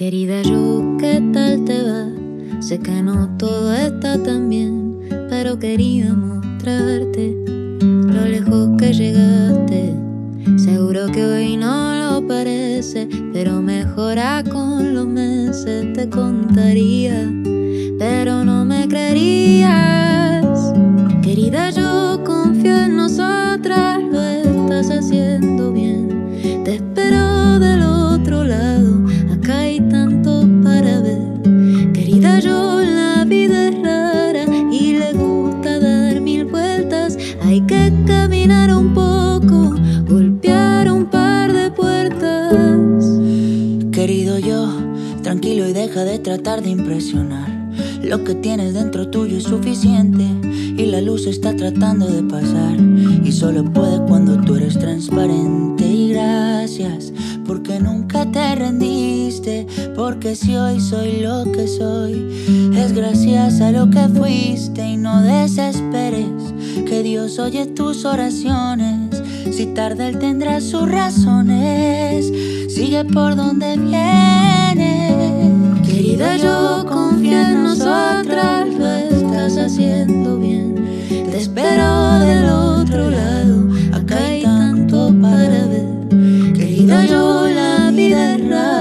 Querida yo, ¿qué tal te va? Sé que no todo está tan bien, pero quería mostrarte lo lejos que llegaste. Seguro que hoy no lo parece, pero mejora con los meses. Te contaría, pero no me creerías. Querida yo, confío en nosotras, lo estás haciendo bien. Te espero del otro lado, acá hay tanto para ver. Querida yo, la vida es rara y le gusta dar mil vueltas. Hay que caminar un poco, golpear un par de puertas. Querido yo, tranquilo y deja de tratar de impresionar. Lo que tienes dentro tuyo es suficiente y la luz está tratando de pasar, y solo puede cuando tú eres transparente. Y gracias porque nunca te rendiste, porque si hoy soy lo que soy es gracias a lo que fuiste. Y no desesperes, que Dios oye tus oraciones. Si tarda él tendrá sus razones. Sigue por donde vienes. Querida yo, confía en nosotras, lo estás haciendo bien. Te espero del otro lado, acá hay tanto para ver. Querida yo, la vida es rara